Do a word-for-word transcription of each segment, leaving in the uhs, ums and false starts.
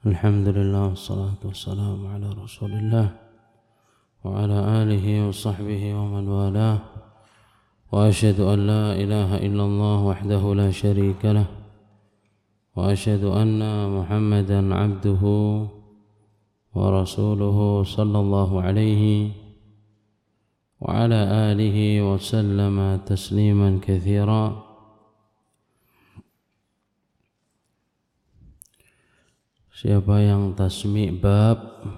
Alhamdulillah, wassalatu wassalamu ala rasulillah wa ala alihi wa sahbihi wa man walah. Wa ashhadu an la ilaha illallah wahdahu la sharika lah wa ashhadu anna Muhammadan abduhu wa rasuluhu sallallahu alaihi wa ala alihi wa sallama tasliman katsira. Siapa yang tasmi' bab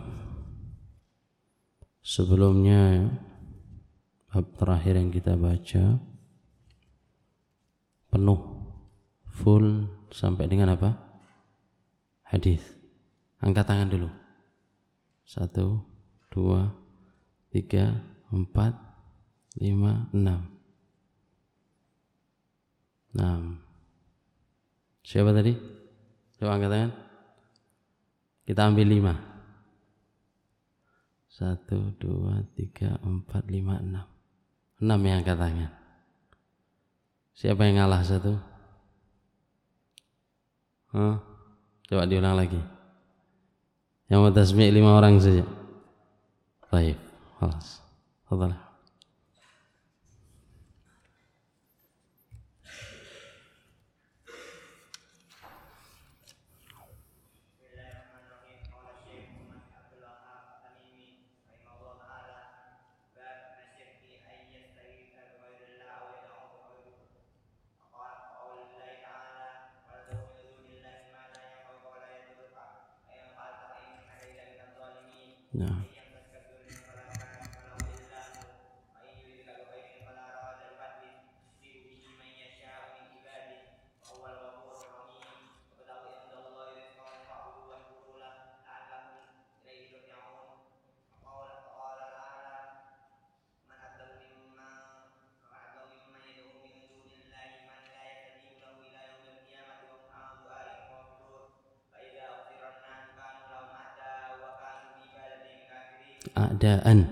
sebelumnya, bab terakhir yang kita baca penuh full sampai dengan apa? Hadis. Angkat tangan dulu. Satu, dua, tiga, empat, lima, enam. Enam. Siapa tadi? Coba angkat tangan. Kita ambil lima. Satu, dua, tiga, empat, lima, enam. Enam yang angkat tangan. Siapa yang ngalah satu? Huh? Coba diulang lagi. Yang mau tasmi' lima orang saja. Baik, khalas. Fadhal. Nah. A'daan.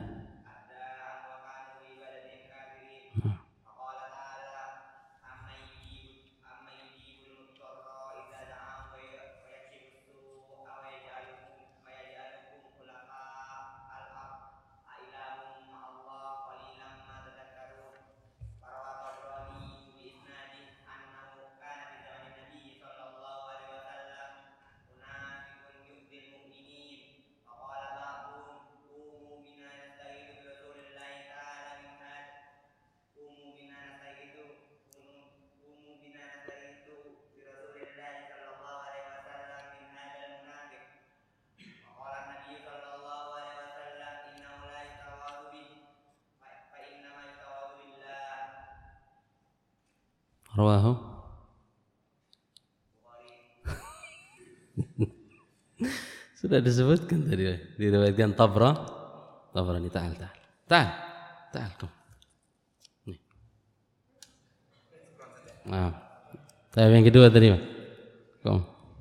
Rawahu sudah disebutkan tadi, diriwayatkan Tabra Tabrani. Ta'al ta'al ta'al ta'al kum. Nih. Nah, yang kedua tadi, Pak. Kom.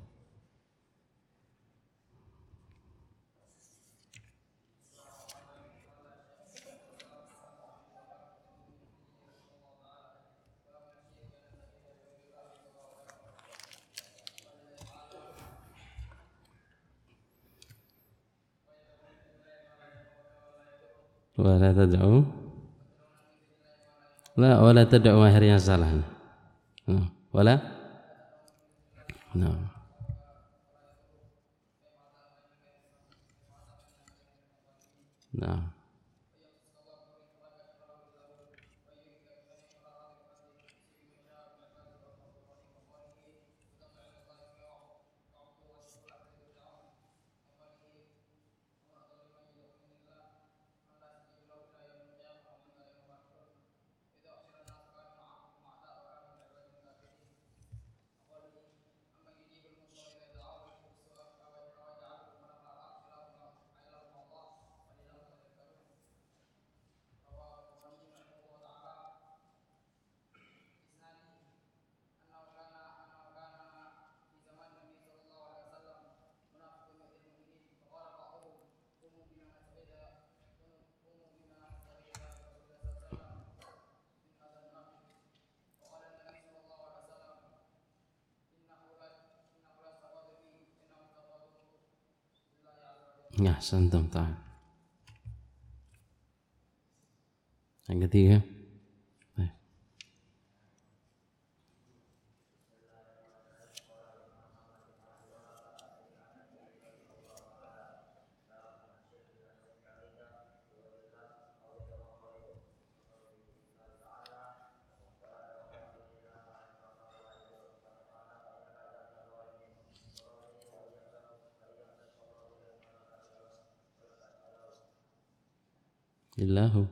Wala tad'u la wala tad'u, akhirnya salah. Nah, wala nah. Nah. Ya, santum ta'ala. Yang ketiga. Baik. Illahu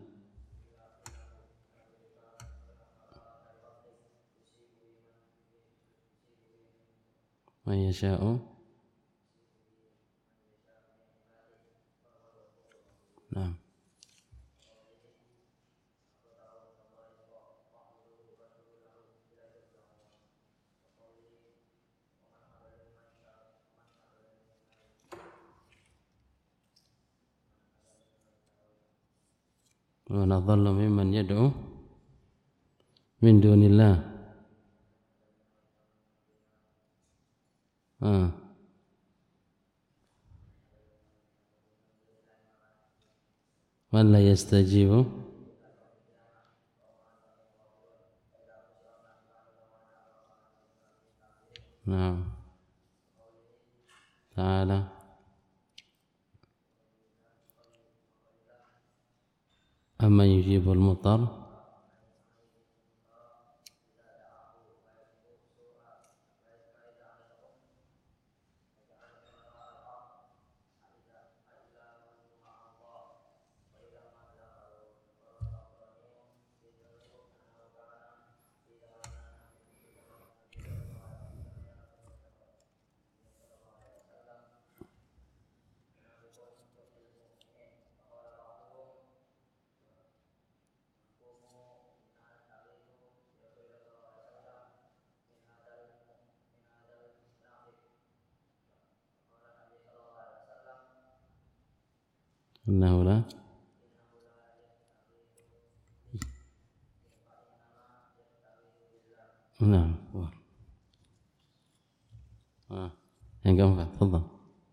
man yasha'u. Naam. Wa nadhallu mimman yad'u min dunillah. Ah. Man la yastajibu. Naam. Ta'ala. Amma yujibul mutar. Innahu la. Naam. Ah. Yang keempat, tafadhal.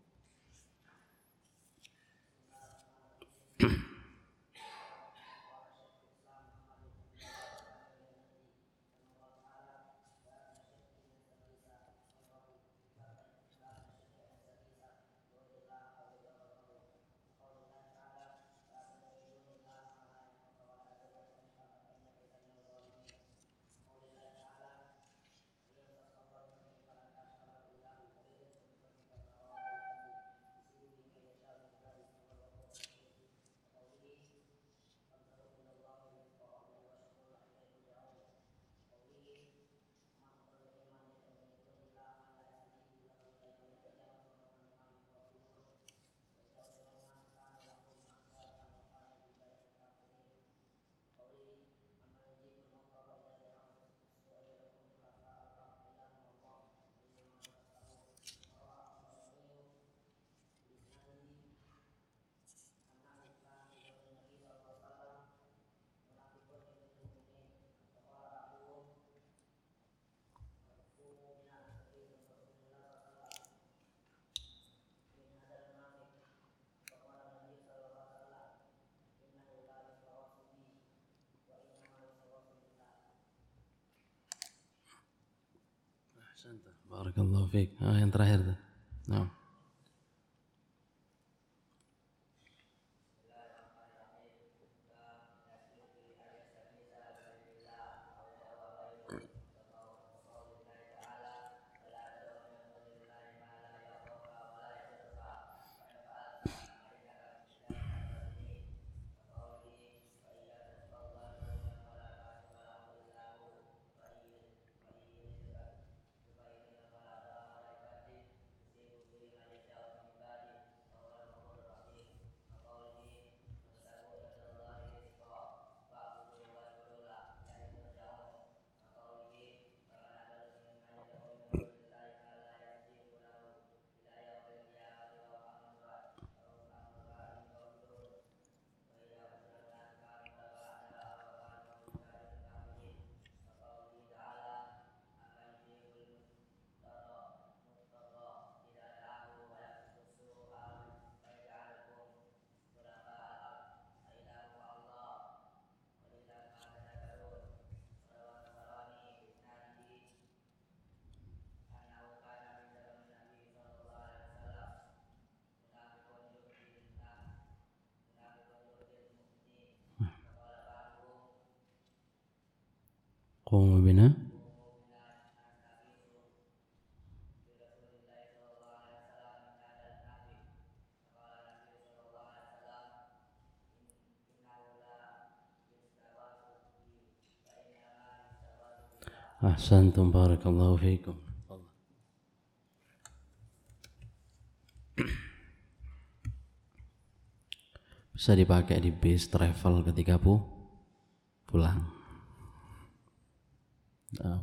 Barakallahu fiik. Ah, yang terakhir tuh. Nah. Qum bina Ahsantum barakallahu fiikum. Bisa dipakai di bis travel ketika pu pulang. Nah.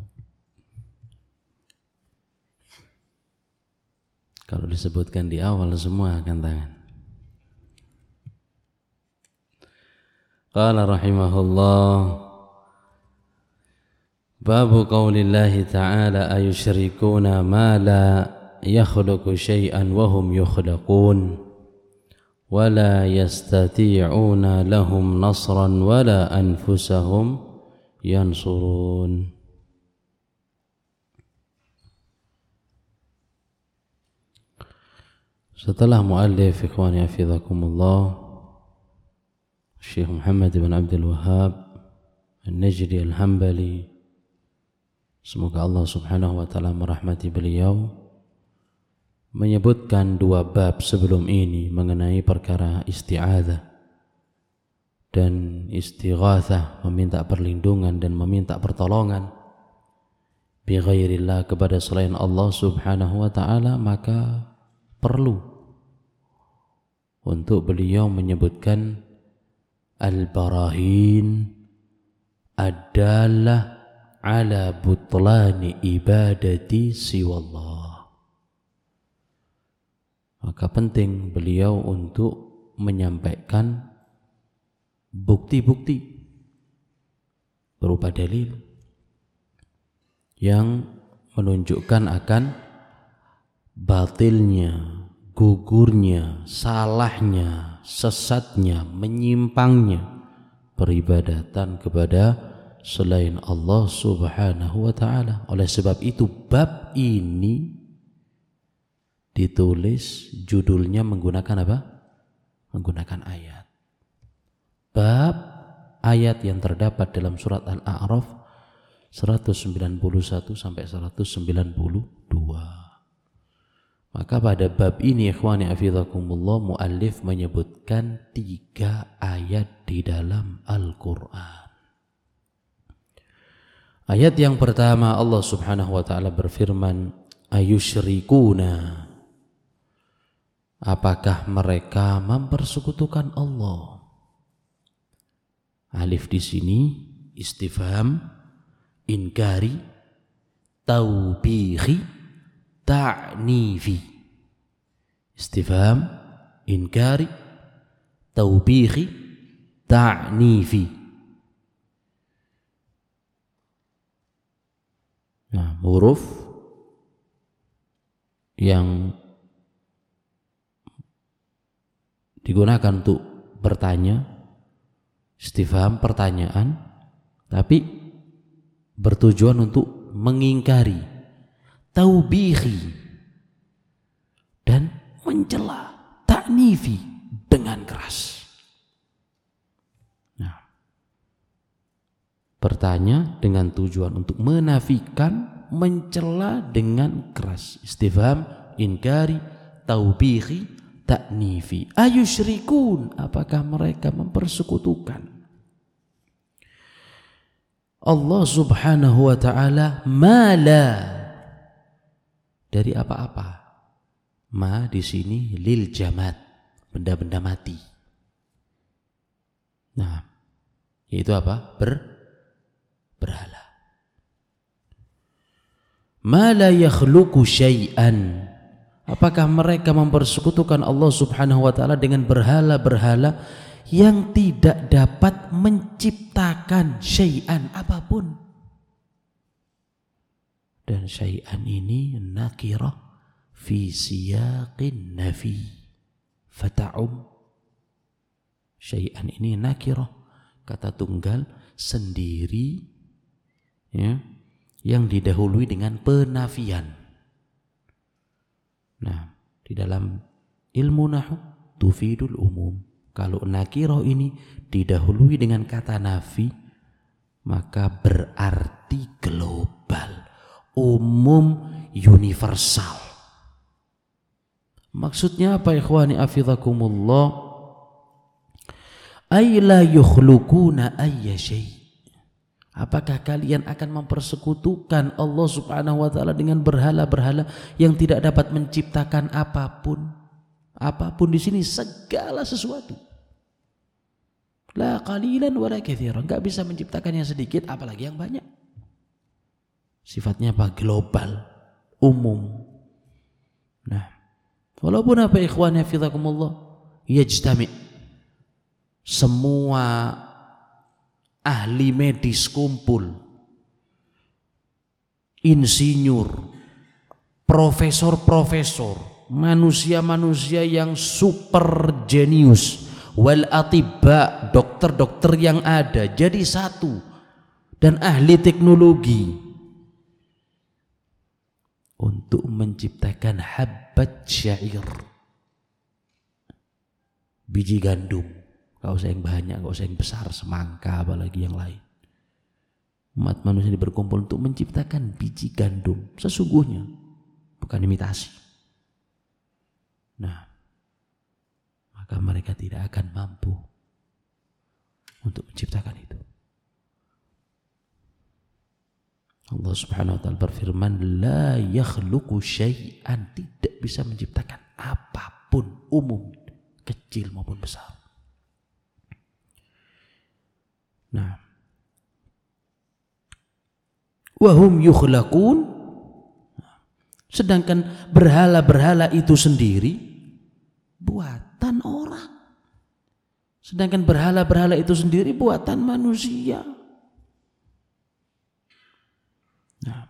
Kalau disebutkan di awal semua akan tangan. Qala rahimahullah Babu qaulillahi ta'ala ayusyrikuna ma la yakhluqu syai'an wa hum yukhlaqun wa la yastati'una lahum nasran wa la anfusahum yansurun. Setelah muallif ikhwani hafizakumullah Syekh Muhammad bin Abdul Wahhab An-Najdi Al-Hambali, semoga Allah subhanahu wa ta'ala merahmati beliau, menyebutkan dua bab sebelum ini mengenai perkara isti'adzah dan istighatsah, meminta perlindungan dan meminta pertolongan bi ghairillah, kepada selain Allah subhanahu wa ta'ala. Maka perlu untuk beliau menyebutkan al-barahin adalah ala butlani ibadati siwallah. Maka penting beliau untuk menyampaikan bukti-bukti berupa dalil yang menunjukkan akan batilnya, gugurnya, salahnya, sesatnya, menyimpangnya peribadatan kepada selain Allah subhanahu wa ta'ala. Oleh sebab itu bab ini ditulis judulnya menggunakan apa? Menggunakan ayat. Bab ayat yang terdapat dalam surat Al-A'raf seratus sembilan puluh satu sampai seratus sembilan puluh dua. Maka pada bab ini ikhwani hafizakumullah, muallif menyebutkan tiga ayat di dalam Al-Qur'an. Ayat yang pertama Allah subhanahu wa ta'ala berfirman, ayusyrikuna, apakah mereka mempersekutukan Allah? Alif di sini istifham inkari taubihi ta'nifi. Istifham inkari taubihi ta'nifi. Nah, huruf yang digunakan untuk bertanya, istifham pertanyaan, tapi bertujuan untuk mengingkari, taubihi, dan mencela, ta'nifi, dengan keras. Nah, bertanya dengan tujuan untuk menafikan, mencela dengan keras. Istifham inkari taubihi ta'nifi. Ayusyrikun, apakah mereka mempersekutukan Allah subhanahu wa ta'ala mala, dari apa-apa. Ma di sini lil jamad, benda-benda mati. Nah, yaitu apa? Ber berhala. Ma la yakhluqu syai'an, apakah mereka mempersekutukan Allah subhanahu wa ta'ala dengan berhala-berhala yang tidak dapat menciptakan syai'an apapun. Dan syai'an ini nakirah fi siyaqin nafi fata'um. Syai'an ini nakirah, kata tunggal sendiri, ya, yang didahului dengan penafian. Nah, di dalam ilmu nahwu tufidul umum. Kalau nakirah ini didahului dengan kata nafi, maka berarti berarti global, umum, universal. Maksudnya apa ikhwani afidhakumullah? Ay la yukhluquna ayya syai'. Apakah kalian akan mempersekutukan Allah Subhanahu wa taala dengan berhala-berhala yang tidak dapat menciptakan apapun? Apapun di sini segala sesuatu. La qalilan wa la katsiran, enggak bisa menciptakan yang sedikit apalagi yang banyak. Sifatnya apa? Global, umum. Nah, walaupun apa ikhwan hafizakumullah, yajtami, semua ahli medis kumpul, insinyur, profesor-profesor, manusia-manusia yang super jenius, wal atibba, dokter-dokter yang ada jadi satu, dan ahli teknologi untuk menciptakan habbat syair, biji gandum. Gak usah yang banyak, gak usah yang besar, semangka apalagi yang lain. Umat manusia ini berkumpul untuk menciptakan biji gandum sesungguhnya, bukan imitasi. Nah, maka mereka tidak akan mampu untuk menciptakan itu. Allah Subhanahu wa taala berfirman, la yakhluqu syai'an, tidak bisa menciptakan apapun, umum, kecil maupun besar. Nah, wahum yukhlaqun, sedangkan berhala-berhala itu sendiri buatan orang, sedangkan berhala-berhala itu sendiri buatan manusia. Nah,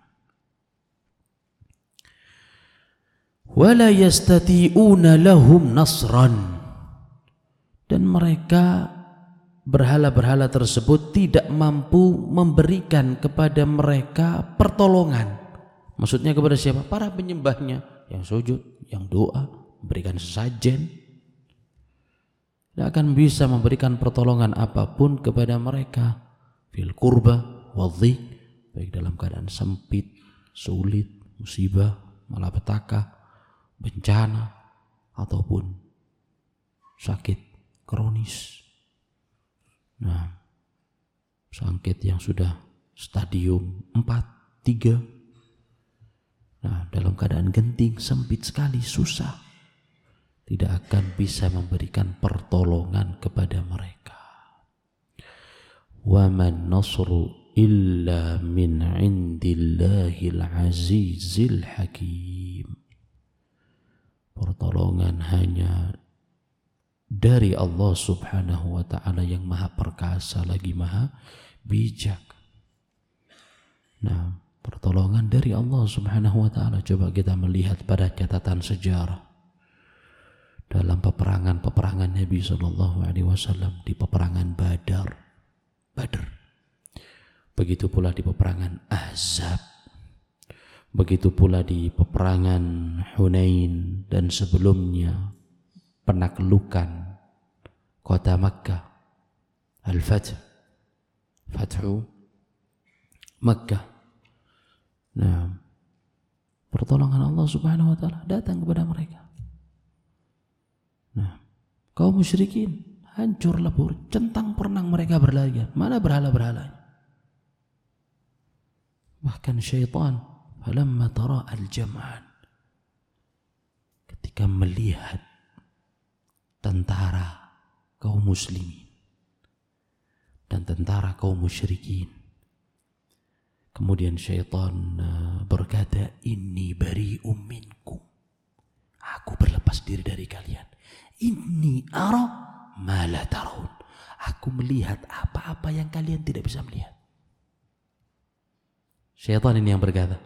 wala yastati'una lahum nasran, dan mereka berhala-berhala tersebut tidak mampu memberikan kepada mereka pertolongan. Maksudnya kepada siapa? Para penyembahnya yang sujud, yang doa, memberikan sesajen. Tidak akan bisa memberikan pertolongan apapun kepada mereka. Fil kurba wadhiq, baik dalam keadaan sempit, sulit, musibah, malapetaka, bencana, ataupun sakit kronis. Nah, sakit yang sudah stadium empat, tiga. Nah, dalam keadaan genting, sempit sekali, susah, tidak akan bisa memberikan pertolongan kepada mereka. Wa man nasru illa min indillahil azizil hakim. Pertolongan hanya dari Allah Subhanahu wa ta'ala yang maha perkasa lagi maha bijak. Nah, pertolongan dari Allah Subhanahu wa ta'ala, coba kita melihat pada catatan sejarah dalam peperangan-peperangan Nabi sallallahu alaihi wasallam, di peperangan Badar, Badr. Begitu pula di peperangan Ahzab. Begitu pula di peperangan Hunain dan sebelumnya penaklukan kota Makkah, Al-Fath, Fathu Makkah. Nah, pertolongan Allah Subhanahu wa ta'ala datang kepada mereka. Nah, kaum musyrikin hancur lebur, centang perenang mereka berlarian. Mana berhala-berhalanya? Bahkan syaitan, falamma tara al-jam'an, ketika melihat tentara kaum muslimin dan tentara kaum musyrikin, kemudian syaitan berkata, inni bari'um minkum, aku berlepas diri dari kalian. Inni ara ma la tarawun, aku melihat apa-apa yang kalian tidak bisa melihat. Syaitan ini yang berkata,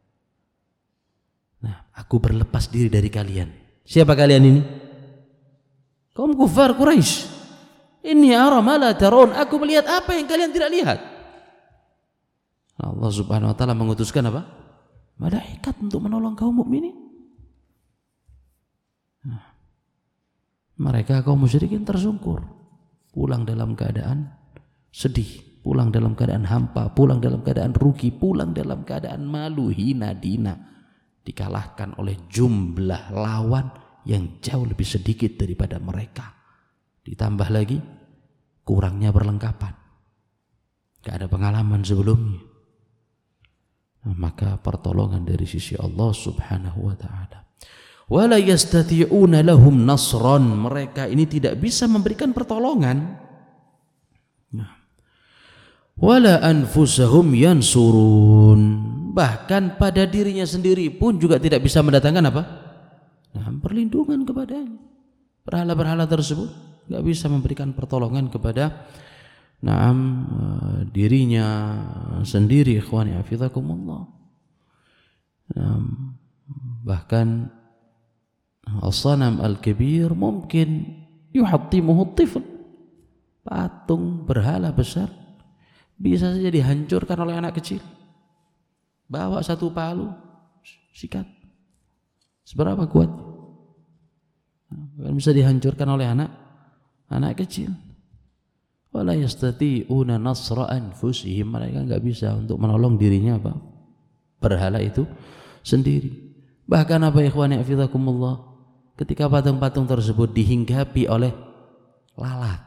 nah, aku berlepas diri dari kalian. Siapa kalian ini? Kaum kufar Quraisy. Inni ara ma la tarawun, aku melihat apa yang kalian tidak lihat. Allah Subhanahu wa ta'ala mengutuskan apa? Malaikat untuk menolong kaum mukminin. Nah, mereka kaum musyrikin tersungkur, pulang dalam keadaan sedih, pulang dalam keadaan hampa, pulang dalam keadaan rugi, pulang dalam keadaan malu, hina dina, dikalahkan oleh jumlah lawan yang jauh lebih sedikit daripada mereka. Ditambah lagi kurangnya perlengkapan, gak ada pengalaman sebelumnya. Nah, maka pertolongan dari sisi Allah subhanahu wa ta'ala. Wala yastati'una lahum nasran, mereka ini tidak bisa memberikan pertolongan. Nah, wala anfusahum yansurun, bahkan pada dirinya sendiri pun juga tidak bisa mendatangkan apa? Nah, perlindungan kepadanya. Berhala-berhala tersebut nggak bisa memberikan pertolongan kepada naam uh, dirinya sendiri, ikhwani hafizakumullah. Naam, bahkan as-sanam al-kabir mungkin yuhattimuhu at-tifl, patung berhala besar bisa saja dihancurkan oleh anak kecil. Bawa satu palu, sikat, seberapa kuat, bisa dihancurkan oleh anak anak kecil. Wala yastati'una nasra anfusihim, mereka enggak bisa untuk menolong dirinya apa? Berhala itu sendiri. Bahkan apa ikhwani hafizakumullah, ketika patung-patung tersebut dihinggapi oleh lalat,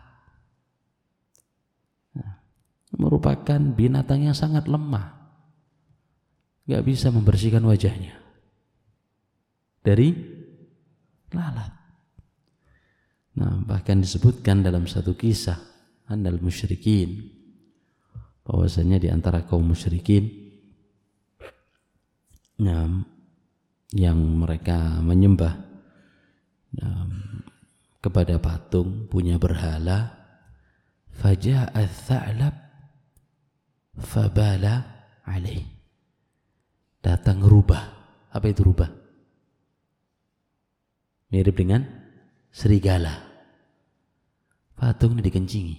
nah, merupakan binatang yang sangat lemah, enggak bisa membersihkan wajahnya dari lalat. Nah, bahkan disebutkan dalam satu kisah annal musyrikin, bahwasanya di antara kaum musyrikin nah, yang mereka menyembah nah, kepada patung, punya berhala, faja'a ats-tsa'lab fabala alaih, datang rubah. Apa itu rubah? Mirip dengan serigala. Patung ini dikencingi.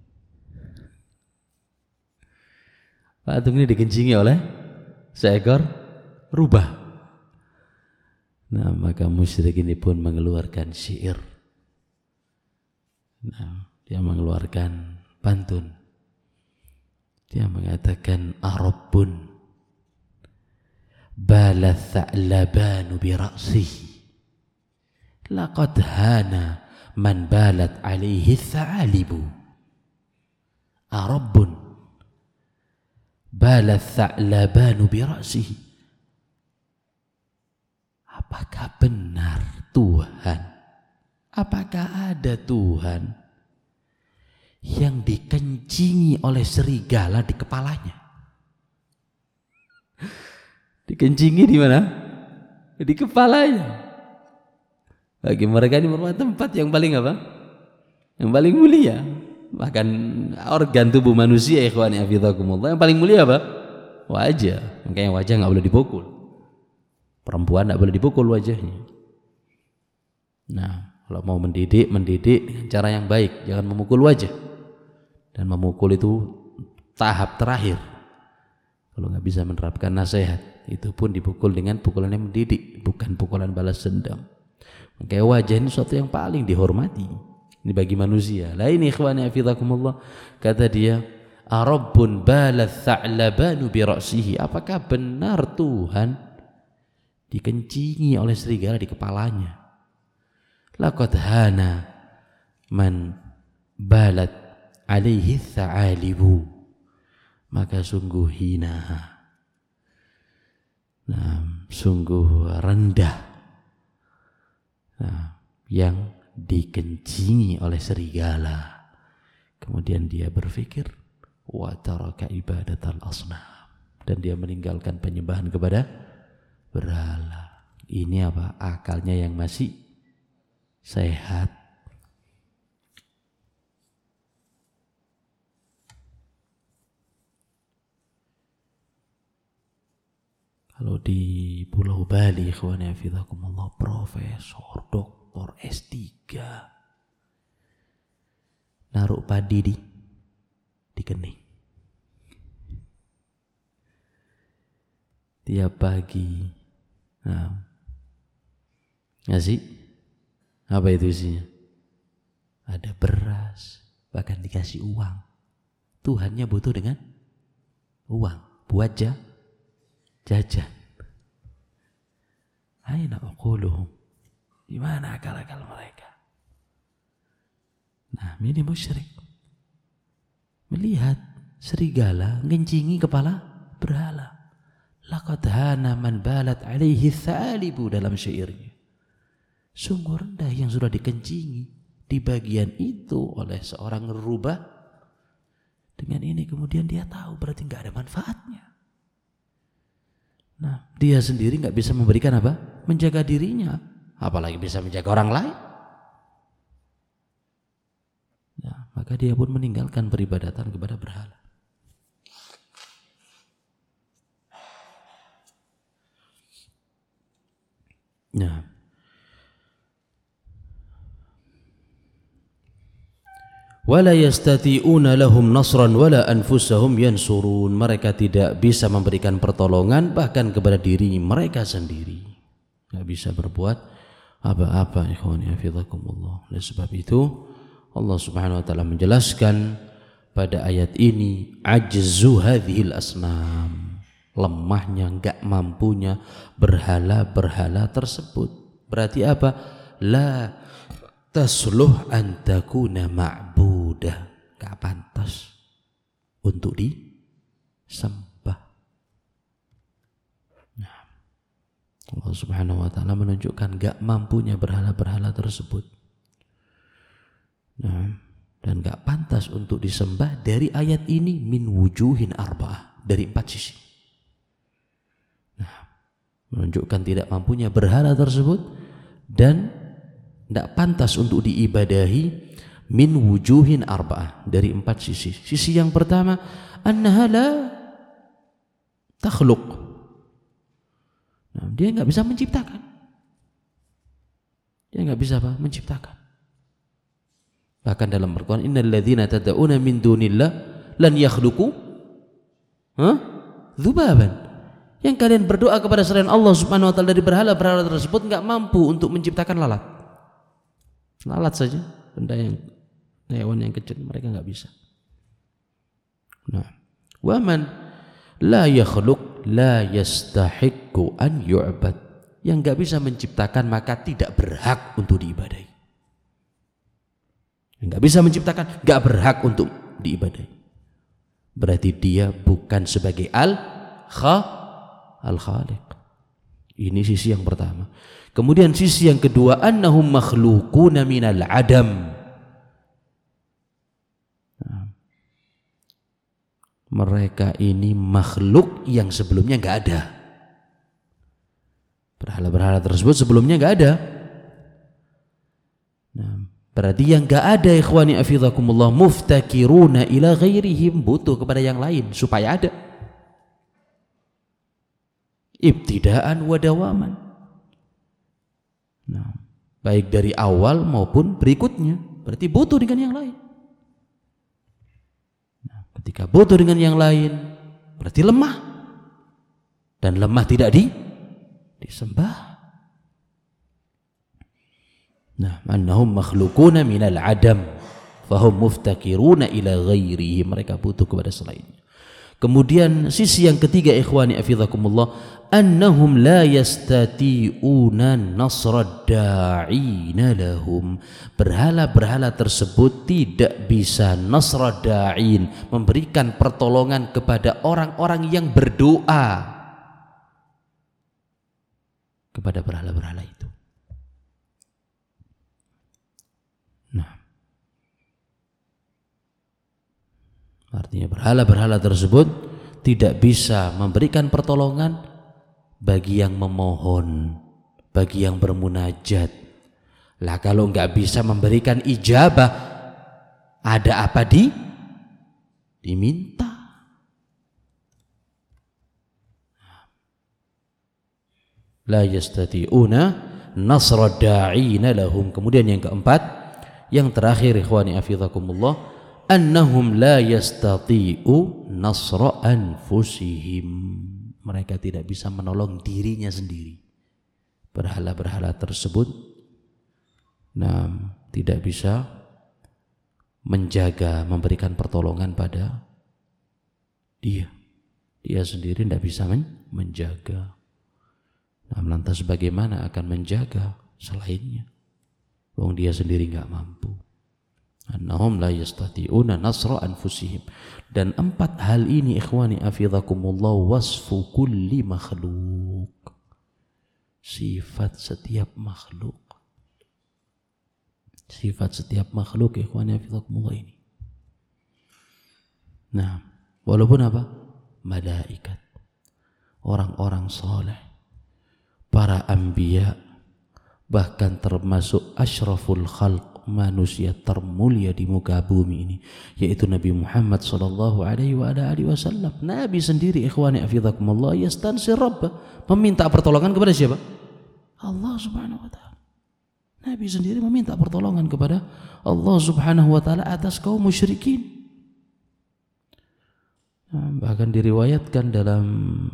Patung ini dikencingi oleh seekor rubah. Nah, maka musyrik ini pun mengeluarkan syair. Nah, dia mengeluarkan pantun. Dia mengatakan arabbun bala tha'labanu bi ra'sihi laqad hana man balat alaihi tha'alibu. Arabbun balat tha'labanu bi ra'sihi, apakah benar Tuhan, apakah ada Tuhan yang dikencingi oleh serigala di kepalanya? Dikencingi di mana? Di kepalanya. Bagi mereka ini merupakan tempat yang paling apa? Yang paling mulia. Bahkan organ tubuh manusia, ikhwani hafizakumullah, yang paling mulia apa? Wajah. Makanya wajah nggak boleh dipukul. Perempuan nggak boleh dipukul wajahnya. Nah, kalau mau mendidik, mendidik dengan cara yang baik, jangan memukul wajah. Dan memukul itu tahap terakhir. Kalau nggak bisa menerapkan nasihat, itu pun dipukul dengan pukulan yang mendidik, bukan pukulan balas dendam. Makanya wajah ini sesuatu yang paling dihormati. Ini bagi manusia. Lah ini ikhwani hafizakumullah, kata dia, arabbun balat tha'labanu bi ra'sihi, apakah benar Tuhan dikencingi oleh serigala di kepalanya? Laqad hana man balat alaihi tha'alibu, maka sungguh hina, nah, sungguh rendah, nah, yang dikencingi oleh serigala. Kemudian dia berpikir wa taraka ibadatal asnam, dan dia meninggalkan penyembahan kepada berhala. Ini apa? Akalnya yang masih sehat. Kalau di Pulau Bali, ikhwani hafizakumullah, profesor, doktor, S tiga naruh padi di di kening. Tiap pagi, nah, ngasih apa itu isinya? Ada beras, bahkan dikasih uang, Tuhannya butuh dengan uang buat jajan. Aina uquluhum? Di mana akal-akal mereka? Nah, ini musyrik. Melihat serigala ngencingi kepala berhala. Laqad hana man balat alaihi thalibu dalam syairnya. Sungguh rendah yang sudah dikencingi di bagian itu oleh seorang rubah. Dengan ini kemudian dia tahu berarti nggak ada manfaatnya. Nah, dia sendiri nggak bisa memberikan apa? Menjaga dirinya, apalagi bisa menjaga orang lain. Nah, maka dia pun meninggalkan peribadatan kepada berhala. Nah, wala yastati'una lahum nasran wala anfusahum yansurun. Mereka tidak bisa memberikan pertolongan bahkan kepada diri mereka sendiri. Tidak bisa berbuat apa-apa. Ikhwani hafizakumullah. Oleh sebab itu Allah Subhanahu wa taala menjelaskan pada ayat ini ajzu hadhil asnam, lemahnya, enggak mampunya berhala-berhala tersebut. Berarti apa? La tasluh an takuna ma'budah, enggak pantas untuk disembah. Nah, Allah Subhanahu wa taala menunjukkan enggak mampunya berhala-berhala tersebut. Nah, dan enggak pantas untuk disembah dari ayat ini min wujuhin arba'ah, dari empat sisi. Nah, menunjukkan tidak mampunya berhala tersebut dan tidak pantas untuk diibadahi min wujuhin arba'ah, dari empat sisi. Sisi yang pertama, annaha la takhluq. Nah, dia nggak bisa menciptakan. Dia nggak bisa apa? Menciptakan. Bahkan dalam Al-Quran, innal ladzina tad'una min dunillah lan yakhluqu ha? Dzubaban. Yang kalian berdoa kepada selain Allah Subhanahu wa taala dari berhala-berhala tersebut nggak mampu untuk menciptakan lalat. Lalat saja, benda yang hewan yang kecil, mereka nggak bisa. Nah, wa man la yakhluq la yastahiqqu an yu'bad. Yang nggak bisa menciptakan maka tidak berhak untuk diibadahi. Yang nggak bisa menciptakan nggak berhak untuk diibadahi. Berarti dia bukan sebagai al-kha al-khaliq. Ini sisi yang pertama. Kemudian sisi yang kedua, annahum makhluquna minal adam. Nah, mereka ini makhluk yang sebelumnya enggak ada. Berhala-berhala tersebut sebelumnya enggak ada. Nah, berarti yang enggak ada, ikhwani afizakumullah, muftakiruna ila ghairihim, butuh kepada yang lain supaya ada. Ibtidaan wa dawaman. Nah, baik dari awal maupun berikutnya, berarti butuh dengan yang lain. Nah, ketika butuh dengan yang lain, berarti lemah, dan lemah tidak di disembah. Nah, annahum makhluquna minal adam, fahum muftakiruna ila ghairihi, mereka butuh kepada selainnya. Kemudian sisi yang ketiga, ikhwani afizakumullah, annahum la yastati'una nasrad da'ina lahum. Berhala-berhala tersebut tidak bisa nasrad da'in, memberikan pertolongan kepada orang-orang yang berdoa kepada berhala-berhala itu. Nah, artinya berhala-berhala tersebut tidak bisa memberikan pertolongan bagi yang memohon, bagi yang bermunajat. Lah kalau nggak bisa memberikan ijabah, ada apa di diminta? La yastati'una nasra da'ina lahum. Kemudian yang keempat, yang terakhir, ikhwani hafizakumullah, annahum la yastati'u nasra anfusihim. Mereka tidak bisa menolong dirinya sendiri. Berhala-berhala tersebut nah, tidak bisa menjaga, memberikan pertolongan pada Dia. Dia sendiri tidak bisa men- menjaga. Nah, lantas bagaimana akan menjaga selainnya? Wong dia sendiri nggak mampu. Annahum la yastati'una nasra anfusihim. Dan empat hal ini ikhwani afidhakumullah wasfu kulli makhluk. Sifat setiap makhluk. Sifat setiap makhluk ikhwani afidhakumullah ini. Nah, walaupun apa? Malaikat, orang-orang saleh, para anbiya, bahkan termasuk asyraful khalq, manusia termulia di muka bumi ini, yaitu Nabi Muhammad sallallahu alaihi wa alihi wasallam. Nabi sendiri ikhwani hafizakumullah yastansir rabbah, meminta pertolongan kepada siapa? Allah Subhanahu wa taala. Nabi sendiri meminta pertolongan kepada Allah Subhanahu wa taala atas kaum musyrikin. Nah, bahkan diriwayatkan dalam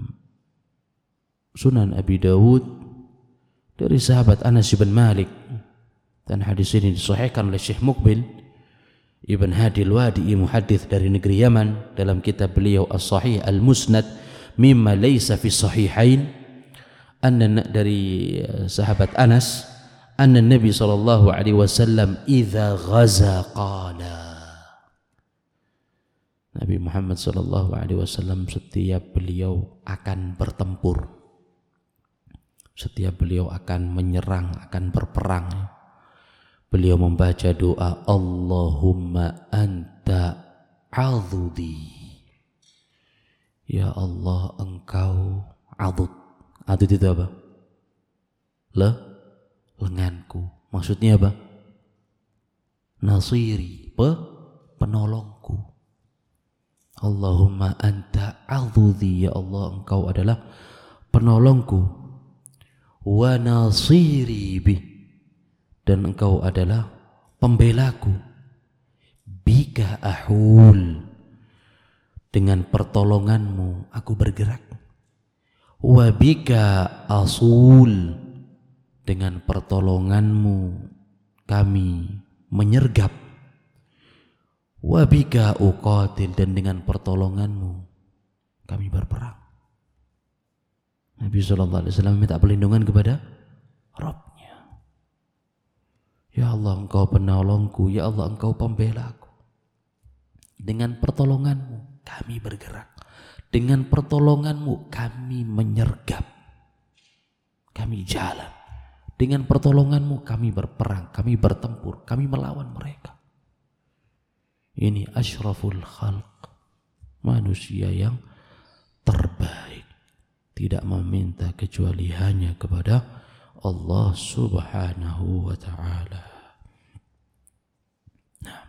Sunan Abi Dawud dari sahabat Anas bin Malik, dan hadis ini disahihkan oleh Syekh Muqbil Ibn Hadi al-Wadi, muhaddits dari negeri Yaman, dalam kitab beliau As-Sahih Al-Musnad mimma laysa fi sahihain, anna, dari sahabat Anas, anna Nabi sallallahu alaihi wasallam idza ghaza qala, Nabi Muhammad sallallahu alaihi wasallam setiap beliau akan bertempur, setiap beliau akan menyerang, akan berperang, beliau membaca doa Allahumma anta adudi, ya Allah engkau adud. Adud itu apa? Le, lenganku. Maksudnya apa? Nasiri, pe, penolongku. Allahumma anta adudi, ya Allah engkau adalah penolongku. Wa nasiri bi, dan engkau adalah pembelaku. Bika ahul, dengan pertolonganmu aku bergerak. Wa bika asul, dengan pertolonganmu kami menyergap. Wa bika uqatil, dan dengan pertolonganmu kami berperang. Nabi sallallahu alaihi wasallam minta perlindungan kepada Rabbnya. Ya Allah engkau penolongku, ya Allah engkau pembelaku. Dengan pertolonganmu kami bergerak, dengan pertolonganmu kami menyergap, kami jalan, dengan pertolonganmu kami berperang, kami bertempur, kami melawan mereka. Ini asyraful khalq, manusia yang terbaik, tidak meminta kecuali hanya kepada Allah Subhanahu wa ta'ala. Nah,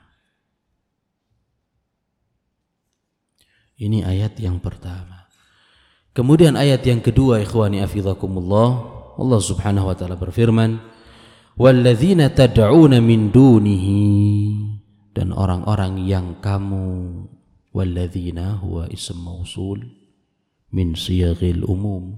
ini ayat yang pertama. Kemudian ayat yang kedua, ikhwani afidhakumullah, Allah Subhanahu wa ta'ala berfirman, walladzina tad'una min dunihi, dan orang-orang yang kamu, walladzina huwa ism mausul min siyaghil umum.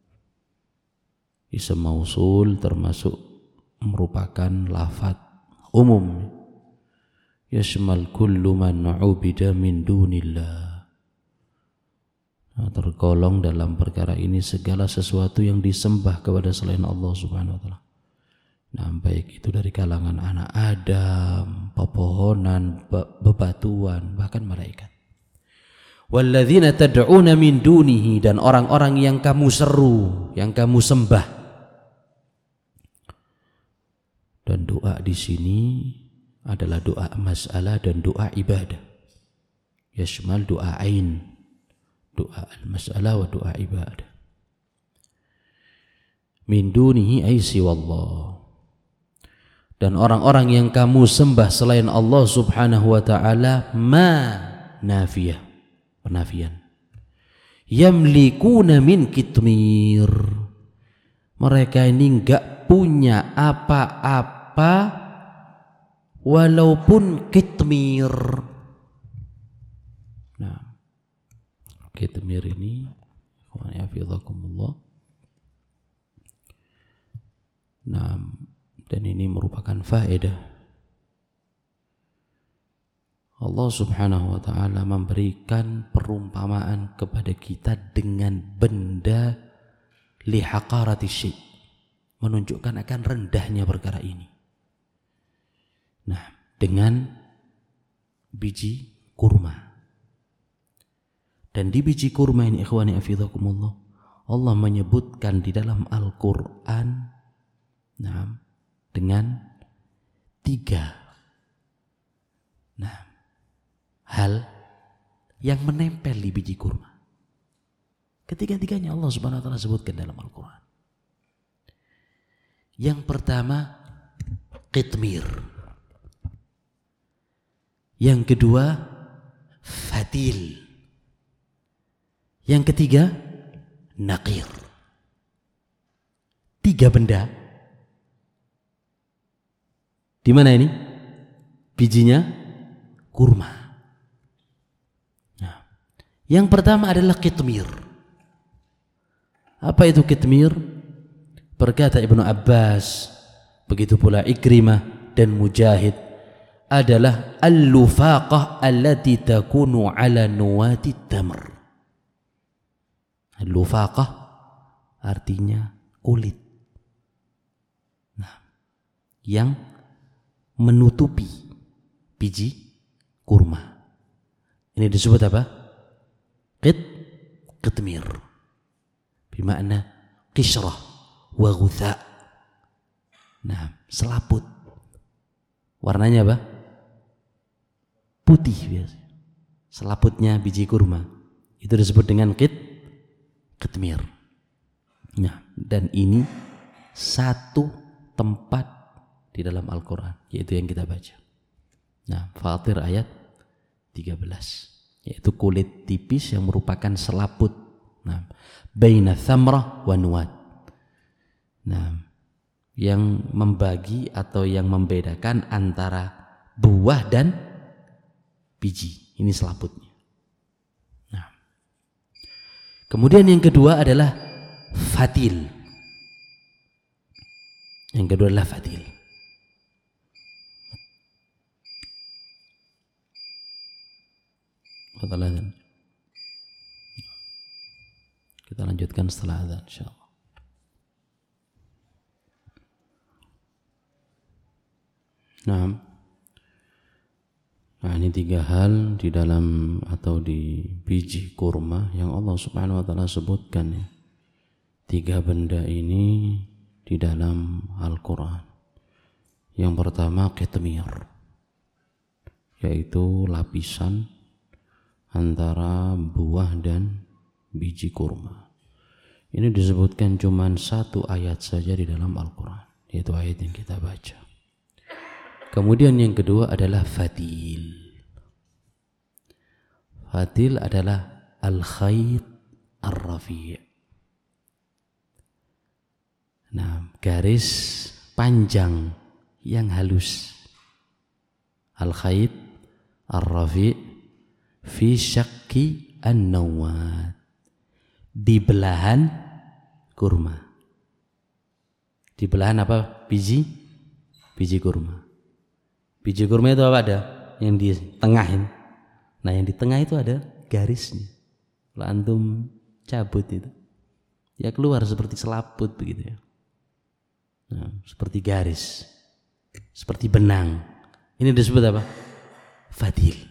Ism mausul termasuk merupakan lafaz umum, yashmal kullu man ubida min dunillah. Nah, tergolong dalam perkara ini segala sesuatu yang disembah kepada selain Allah Subhanahu wa taala. Nah, baik itu dari kalangan anak Adam, pepohonan, bebatuan, bahkan malaikat. Walladzina tad'una min dunihi, dan orang-orang yang kamu seru, yang kamu sembah. Dan doa di sini adalah doa mas'alah dan doa ibadah. Yashmal doa ain, doa al-mas'alah wa doa ibadah. Min dunihi ay siwallah. Dan orang-orang yang kamu sembah selain Allah Subhanahu wa ta'ala, ma nafiyah, penafian. Yamlikuna min kitmir, mereka ini enggak punya apa-apa walaupun kitmir. Nah, kitmir ini, hafizakumullah, nah, dan ini merupakan faedah. Allah Subhanahu wa ta'ala memberikan perumpamaan kepada kita dengan benda lihaqarati syai', menunjukkan akan rendahnya perkara ini. Nah, dengan biji kurma. Dan di biji kurma ini ikhwani afidhakumullah, Allah menyebutkan di dalam Al-Quran nah, dengan tiga nah, hal yang menempel di biji kurma. Ketiga-tiganya Allah Subhanahu wa ta'ala sebutkan dalam Al-Quran. Yang pertama qitmir, yang kedua fatil, yang ketiga naqir. Tiga benda. Di mana ini? Bijinya kurma. Nah, yang pertama adalah qitmir. Apa itu qitmir? Berkata Ibnu Abbas, begitu pula Ikrimah dan Mujahid, adalah al-lufaqah allati takunu ala nuwati tamr. Al-lufaqah artinya kulit. Nah, yang menutupi biji kurma. Ini disebut apa? Qit, qitmir. Bermakna qishrah wa ghutha. Nah, selaput. Warnanya apa? Putih biasa. Selaputnya biji kurma. Itu disebut dengan qit, qitmir. Nah, dan ini satu tempat di dalam Al-Quran, yaitu yang kita baca. Nah, Fatir ayat tiga belas, yaitu kulit tipis yang merupakan selaput. Nah, baina thamrah wa nuwat. Nah, yang membagi atau yang membedakan antara buah dan biji. Ini selaputnya. Nah, kemudian yang kedua adalah fatil. Yang kedua adalah fatil. Kita lanjutkan setelah azan insyaallah. Nah, nah ini tiga hal di dalam atau di biji kurma yang Allah Subhanahu wa ta'ala sebutkan ya. Tiga benda ini di dalam Al-Quran. Yang pertama qitmir, yaitu lapisan antara buah dan biji kurma. Ini disebutkan cuma satu ayat saja di dalam Al-Quran, yaitu ayat yang kita baca. Kemudian yang kedua adalah fatil. Fatil adalah al-khayt ar-rafi'. Nah, garis panjang yang halus. Al-khayt ar-rafi' fi syakki an-nawat. Di belahan kurma. Di belahan apa? Biji biji kurma. Biji kurma itu apa ada? Yang di tengahin. Nah, yang di tengah itu ada garisnya. Kalau antum cabut itu, ya keluar seperti selaput begitu ya. Nah, seperti garis, seperti benang. Ini disebut apa? Fatil.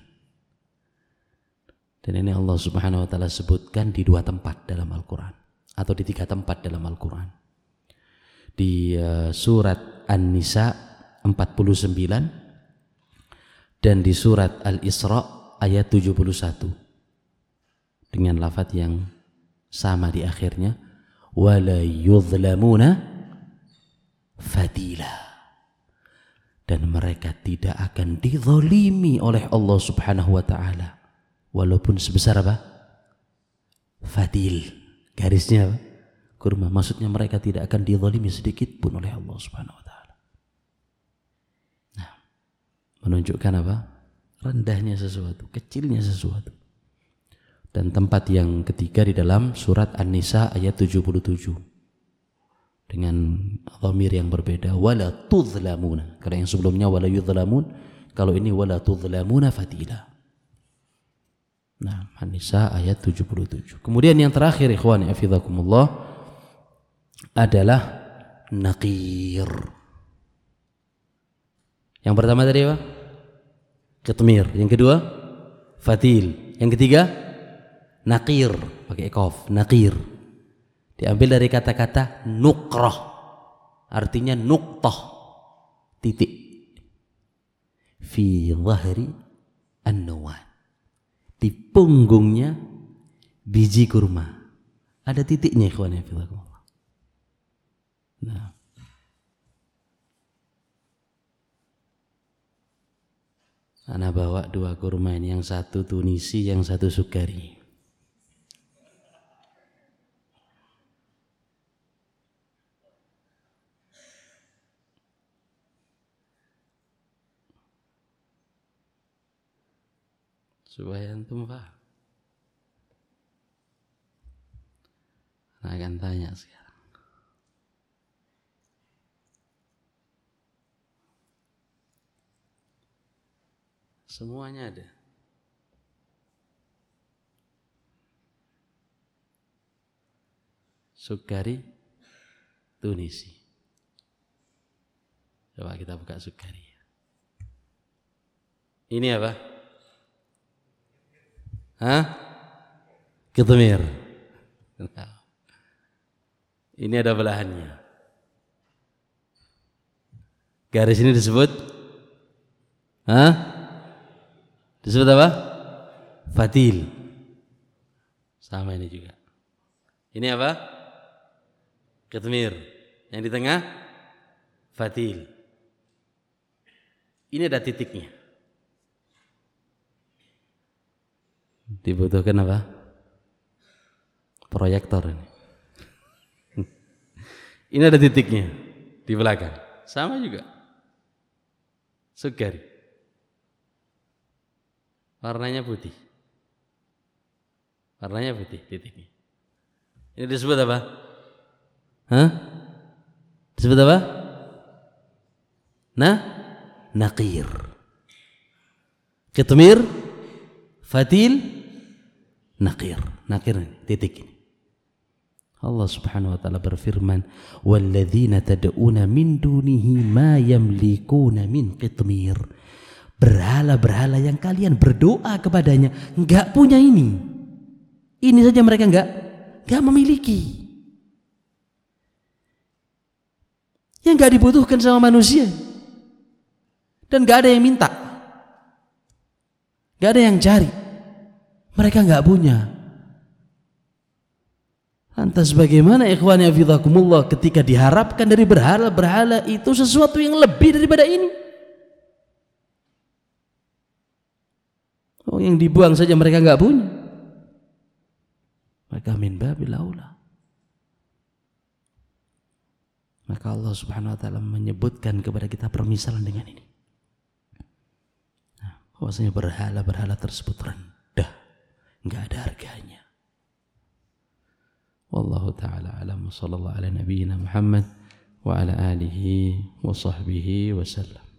Dan ini Allah Subhanahu wa ta'ala sebutkan di dua tempat dalam Al-Quran, atau di tiga tempat dalam Al-Quran. Di uh, surat An-Nisa empat puluh sembilan dan di surat Al-Isra ayat tujuh puluh satu dengan lafaz yang sama di akhirnya, wala yuzlamuna fatila, dan mereka tidak akan dizalimi oleh Allah Subhanahu wa ta'ala walaupun sebesar apa? Fatil, garisnya apa? Kurma. Maksudnya mereka tidak akan dizalimi sedikit pun oleh Allah Subhanahu wa ta'ala. Nah, menunjukkan apa? Rendahnya sesuatu, kecilnya sesuatu. Dan tempat yang ketiga di dalam surat An-Nisa ayat tujuh puluh tujuh dengan dhamir yang berbeda, wala tuzlamuna. Karena yang sebelumnya wala yuzlamun, Kalau ini wala tudlamuna fatila. Nah, An-Nisa ayat tujuh puluh tujuh. Kemudian yang terakhir ikhwani hafizakumullah adalah naqir. Yang pertama tadi apa? Qitmir. Yang kedua fatil. Yang ketiga naqir, pakai qaf, naqir. Diambil dari kata-kata nuqrah. Artinya nuqtah, titik. Fi dhahri an-nawan. Di punggungnya biji kurma. Ada titiknya ikhwan fillah. Nah. Ana bawa dua kurma ini, yang satu Tunisi, yang satu Sukari. Supaya antum paham. Nah, akan tanya sekarang. Semuanya ada. Sukari Tunisi. Coba kita buka Sukari. Ini apa? Hah? Qitmir. Ini ada belahannya. Garis ini disebut Hah? Disebut apa? Fatil. Sama ini juga. Ini apa? Qitmir. Yang di tengah fatil. Ini ada titiknya. Dibutuhkan apa? Proyektor ini. Ini ada titiknya di belakang. Sama juga. Sukari. Warnanya putih. Warnanya putih titiknya. Ini disebut apa? Hah? Disebut apa? Nah, naqir. Qitmir, fatil, naqir. Naqir ini, titik ini. Allah Subhanahu wa taala berfirman, "Walladzina tad'una min dunihi ma yamlikuna min qitmir." Berhala-berhala yang kalian berdoa kepadanya enggak punya ini. Ini saja mereka enggak enggak memiliki. Yang enggak dibutuhkan sama manusia. Dan enggak ada yang minta. Enggak ada yang cari. Mereka enggak punya. Lantas bagaimana ikhwani hafizakumullah ketika diharapkan dari berhala-berhala itu sesuatu yang lebih daripada ini? Oh, yang dibuang saja mereka enggak punya. Maka min babil aula. Maka Allah Subhanahu wa taala menyebutkan kepada kita permisalan dengan ini. Nah, bahwasanya berhala-berhala tersebut rendah, enggak ada harganya. Wallahu ta'ala alam, sallallahu ala nabiyyina Muhammad wa ala alihi wa sahbihi wa sallam.